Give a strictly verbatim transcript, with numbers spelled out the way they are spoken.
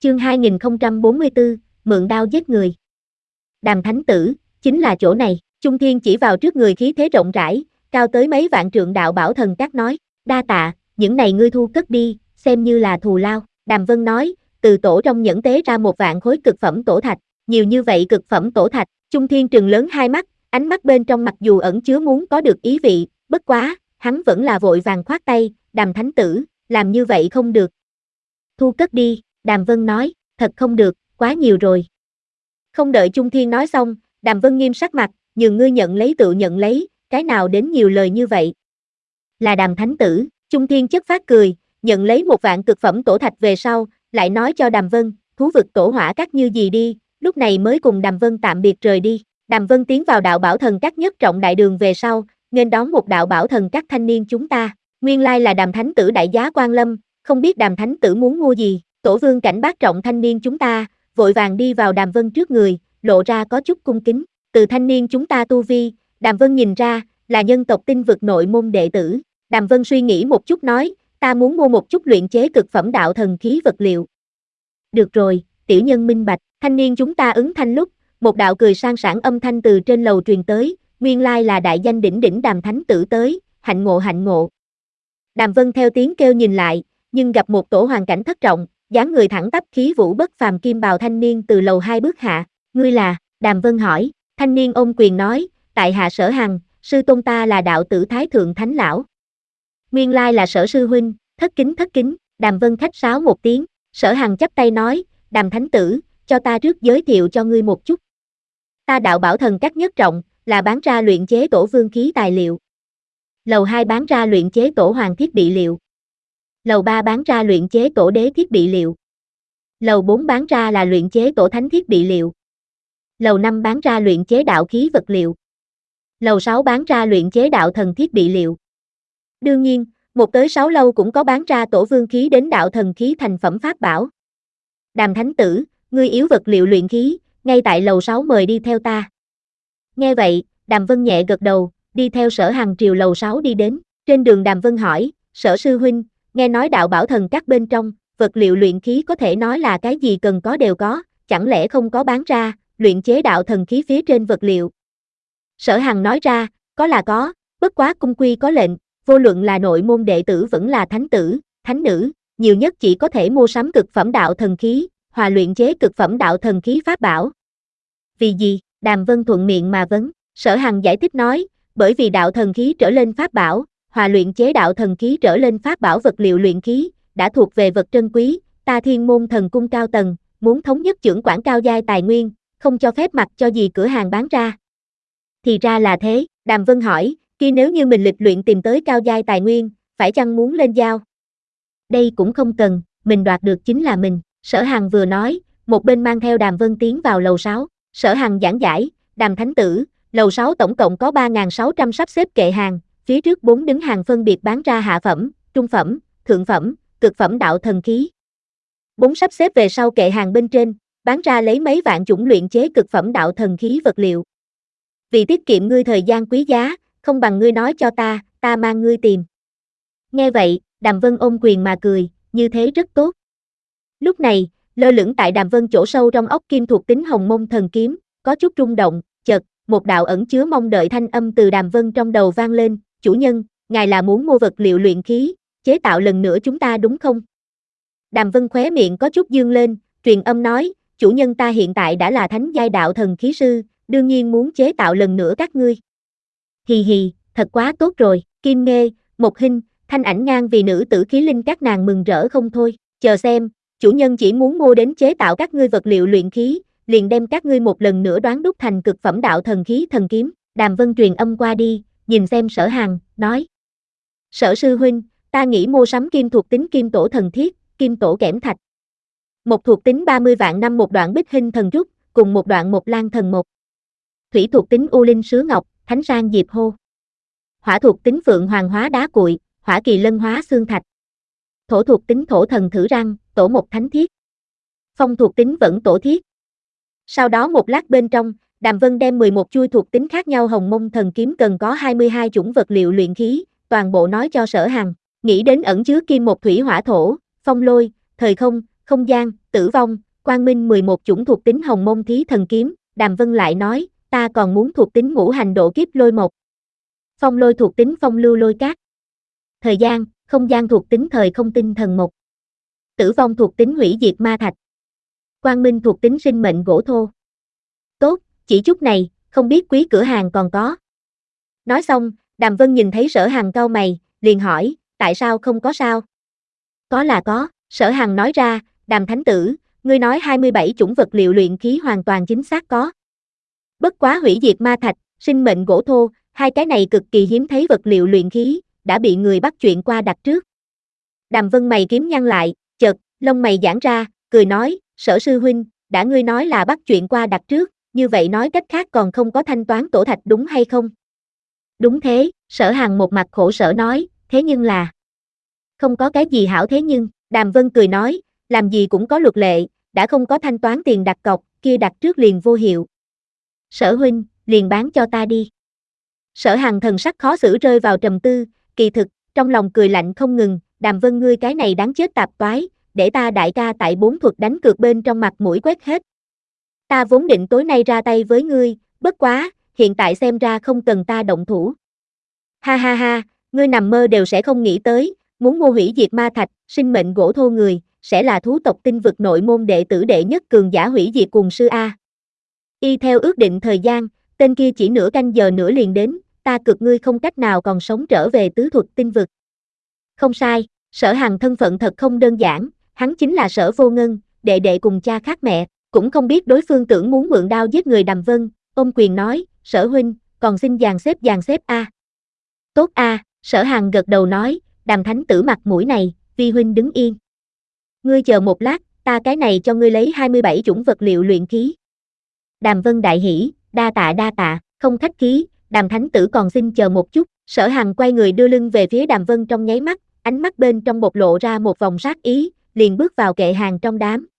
Chương hai nghìn không trăm bốn mươi tư, mượn đao giết người. Đàm Thánh Tử, chính là chỗ này. Trung Thiên chỉ vào trước người khí thế rộng rãi, cao tới mấy vạn trượng đạo bảo thần các nói, đa tạ, những này ngươi thu cất đi, xem như là thù lao. Đàm Vân nói, từ tổ trong nhẫn tế ra một vạn khối cực phẩm tổ thạch, nhiều như vậy cực phẩm tổ thạch. Trung Thiên trừng lớn hai mắt, ánh mắt bên trong mặc dù ẩn chứa muốn có được ý vị, bất quá, hắn vẫn là vội vàng khoát tay, Đàm Thánh Tử, làm như vậy không được. Thu cất đi, Đàm Vân nói, thật không được, quá nhiều rồi. Không đợi Trung Thiên nói xong, Đàm Vân nghiêm sắc mặt, nhường ngươi nhận lấy tự nhận lấy, cái nào đến nhiều lời như vậy. Là Đàm Thánh Tử, Trung Thiên chất phát cười, nhận lấy một vạn cực phẩm tổ thạch về sau, lại nói cho Đàm Vân, thú vực tổ hỏa các như gì đi, lúc này mới cùng Đàm Vân tạm biệt rời đi. Đàm Vân tiến vào đạo bảo thần các nhất trọng đại đường về sau, nên đón một đạo bảo thần các thanh niên chúng ta, nguyên lai là Đàm Thánh Tử đại giá quan lâm, không biết Đàm Thánh Tử muốn mua gì. Tổ vương cảnh bát trọng thanh niên chúng ta, vội vàng đi vào Đàm Vân trước người, lộ ra có chút cung kính. Từ thanh niên chúng ta tu vi, Đàm Vân nhìn ra, là nhân tộc tinh vực nội môn đệ tử. Đàm Vân suy nghĩ một chút nói, ta muốn mua một chút luyện chế cực phẩm đạo thần khí vật liệu. Được rồi, tiểu nhân minh bạch. Thanh niên chúng ta ứng thanh lúc, một đạo cười sang sảng âm thanh từ trên lầu truyền tới, nguyên lai là đại danh đỉnh đỉnh Đàm Thánh Tử tới, hạnh ngộ hạnh ngộ. Đàm Vân theo tiếng kêu nhìn lại, nhưng gặp một tổ hoàn cảnh thất trọng, dáng người thẳng tắp khí vũ bất phàm kim bào thanh niên từ lầu hai bước hạ, ngươi là? Đàm Vân hỏi. Thanh niên ôm quyền nói, tại hạ Sở Hằng, sư tôn ta là đạo tử Thái Thượng Thánh Lão. Nguyên lai là Sở sư huynh, thất kính thất kính. Đàm Vân khách sáo một tiếng, Sở Hằng chắp tay nói, Đàm Thánh Tử, cho ta trước giới thiệu cho ngươi một chút. Ta đạo bảo thần các nhất trọng, là bán ra luyện chế tổ vương khí tài liệu. Lầu hai bán ra luyện chế tổ hoàng thiết bị liệu. Lầu ba bán ra luyện chế tổ đế thiết bị liệu. Lầu bốn bán ra là luyện chế tổ thánh thiết bị liệu. Lầu năm bán ra luyện chế đạo khí vật liệu. Lầu sáu bán ra luyện chế đạo thần thiết bị liệu. Đương nhiên, một tới sáu lâu cũng có bán ra tổ vương khí đến đạo thần khí thành phẩm pháp bảo. Đàm Thánh Tử, ngươi yếu vật liệu luyện khí, ngay tại lầu sáu mời đi theo ta. Nghe vậy, Đàm Vân nhẹ gật đầu, đi theo Sở Hằng triều lầu sáu đi đến. Trên đường Đàm Vân hỏi, Sở sư huynh, nghe nói đạo bảo thần các bên trong, vật liệu luyện khí có thể nói là cái gì cần có đều có, chẳng lẽ không có bán ra, luyện chế đạo thần khí phía trên vật liệu. Sở Hằng nói ra, có là có, bất quá cung quy có lệnh, vô luận là nội môn đệ tử vẫn là thánh tử, thánh nữ, nhiều nhất chỉ có thể mua sắm cực phẩm đạo thần khí, hòa luyện chế cực phẩm đạo thần khí pháp bảo. Vì gì? Đàm Vân thuận miệng mà vấn. Sở Hằng giải thích nói, bởi vì đạo thần khí trở lên pháp bảo, hòa luyện chế đạo thần khí trở lên pháp bảo vật liệu luyện khí, đã thuộc về vật trân quý, ta Thiên Môn Thần Cung cao tầng, muốn thống nhất chưởng quản cao giai tài nguyên, không cho phép mặc cho gì cửa hàng bán ra. Thì ra là thế, Đàm Vân hỏi, kia nếu như mình lịch luyện tìm tới cao giai tài nguyên, phải chăng muốn lên giao? Đây cũng không cần, mình đoạt được chính là mình. Sở Hằng vừa nói, một bên mang theo Đàm Vân tiến vào lầu sáu. Sở Hằng giảng giải, Đàm Thánh Tử, lầu sáu tổng cộng có ba nghìn sáu trăm sắp xếp kệ hàng, phía trước bốn đứng hàng phân biệt bán ra hạ phẩm, trung phẩm, thượng phẩm, cực phẩm đạo thần khí. Bốn sắp xếp về sau kệ hàng bên trên, bán ra lấy mấy vạn chủng luyện chế cực phẩm đạo thần khí vật liệu. Vì tiết kiệm ngươi thời gian quý giá, không bằng ngươi nói cho ta, ta mang ngươi tìm. Nghe vậy, Đàm Vân ôm quyền mà cười, như thế rất tốt. Lúc này, lơ lửng tại Đàm Vân chỗ sâu trong óc kim thuộc tính hồng mông thần kiếm, có chút rung động, chợt, một đạo ẩn chứa mong đợi thanh âm từ Đàm Vân trong đầu vang lên, chủ nhân, ngài là muốn mua vật liệu luyện khí, chế tạo lần nữa chúng ta đúng không? Đàm Vân khóe miệng có chút dương lên, truyền âm nói, chủ nhân ta hiện tại đã là thánh giai đạo thần khí sư, đương nhiên muốn chế tạo lần nữa các ngươi. Hì hì, thật quá tốt rồi, Kim Nghê, Mộc Hinh, Thanh Ảnh Ngang vì nữ tử khí linh các nàng mừng rỡ không thôi, chờ xem, chủ nhân chỉ muốn mua đến chế tạo các ngươi vật liệu luyện khí, liền đem các ngươi một lần nữa đoán đúc thành cực phẩm đạo thần khí thần kiếm. Đàm Vân truyền âm qua đi, nhìn xem Sở Hằng, nói. Sở sư huynh, ta nghĩ mua sắm kim thuộc tính kim tổ thần thiết, kim tổ kẽm thạch. Một thuộc tính ba mươi vạn năm một đoạn bích hình thần rút, cùng một đoạn một lan thần một. Thủy thuộc tính u linh sứa ngọc, thánh sang diệp hô. Hỏa thuộc tính phượng hoàng hóa đá cuội, hỏa kỳ lân hóa xương thạch. Thổ thuộc tính thổ thần thử răng, tổ một thánh thiết. Phong thuộc tính vẫn tổ thiết. Sau đó một lát bên trong, Đàm Vân đem mười một chuôi thuộc tính khác nhau hồng mông thần kiếm cần có hai mươi hai chủng vật liệu luyện khí, toàn bộ nói cho Sở Hằng, nghĩ đến ẩn chứa kim một thủy hỏa thổ, phong lôi, thời không, không gian, Tử vong, quang minh mười một chủng thuộc tính hồng môn thí thần kiếm, Đàm Vân lại nói, ta còn muốn thuộc tính ngũ hành độ kiếp lôi một. Phong lôi thuộc tính phong lưu lôi cát. Thời gian, không gian thuộc tính thời không tinh thần một. Tử vong thuộc tính hủy diệt ma thạch. Quang minh thuộc tính sinh mệnh gỗ thô. Tốt, chỉ chút này, không biết quý cửa hàng còn có. Nói xong, Đàm Vân nhìn thấy Sở Hằng cau mày, liền hỏi, tại sao không có sao? Có là có, Sở Hằng nói ra, Đàm Thánh Tử, ngươi nói hai mươi bảy chủng vật liệu luyện khí hoàn toàn chính xác có. Bất quá hủy diệt ma thạch, sinh mệnh gỗ thô, hai cái này cực kỳ hiếm thấy vật liệu luyện khí, đã bị người bắt chuyện qua đặt trước. Đàm Vân mày kiếm nhăn lại, chợt, lông mày giãn ra, cười nói, Sở sư huynh, đã ngươi nói là bắt chuyện qua đặt trước, như vậy nói cách khác còn không có thanh toán tổ thạch đúng hay không? Đúng thế, Sở Hằng một mặt khổ sở nói, thế nhưng là... Không có cái gì hảo thế nhưng, Đàm Vân cười nói, làm gì cũng có luật lệ, đã không có thanh toán tiền đặt cọc, kia đặt trước liền vô hiệu. Sở huynh, liền bán cho ta đi. Sở Hằng thần sắc khó xử rơi vào trầm tư, kỳ thực, trong lòng cười lạnh không ngừng, Đàm Vân ngươi cái này đáng chết tạp toái, để ta đại ca tại bốn thuật đánh cược bên trong mặt mũi quét hết. Ta vốn định tối nay ra tay với ngươi, bất quá, hiện tại xem ra không cần ta động thủ. Ha ha ha, ngươi nằm mơ đều sẽ không nghĩ tới, muốn mua hủy diệt ma thạch, sinh mệnh gỗ thô người, sẽ là thú tộc tinh vực nội môn đệ tử đệ nhất cường giả hủy diệt cuồng sư A. Y theo ước định thời gian, tên kia chỉ nửa canh giờ nữa liền đến, ta cực ngươi không cách nào còn sống trở về tứ thuật tinh vực. Không sai, Sở Hằng thân phận thật không đơn giản, hắn chính là Sở Vô Ngân, đệ đệ cùng cha khác mẹ, cũng không biết đối phương tưởng muốn mượn đao giết người. Đàm Vân, ôm quyền nói, Sở huynh, còn xin dàn xếp dàn xếp A. Tốt A, Sở Hằng gật đầu nói, Đàm Thánh Tử mặt mũi này, vi huynh đứng yên. Ngươi chờ một lát, ta cái này cho ngươi lấy hai mươi bảy chủng vật liệu luyện khí. Đàm Vân đại hỉ, đa tạ đa tạ, không khách khí, Đàm Thánh Tử còn xin chờ một chút. Sở Hằng quay người đưa lưng về phía Đàm Vân trong nháy mắt, ánh mắt bên trong bộc lộ ra một vòng sát ý, liền bước vào kệ hàng trong đám.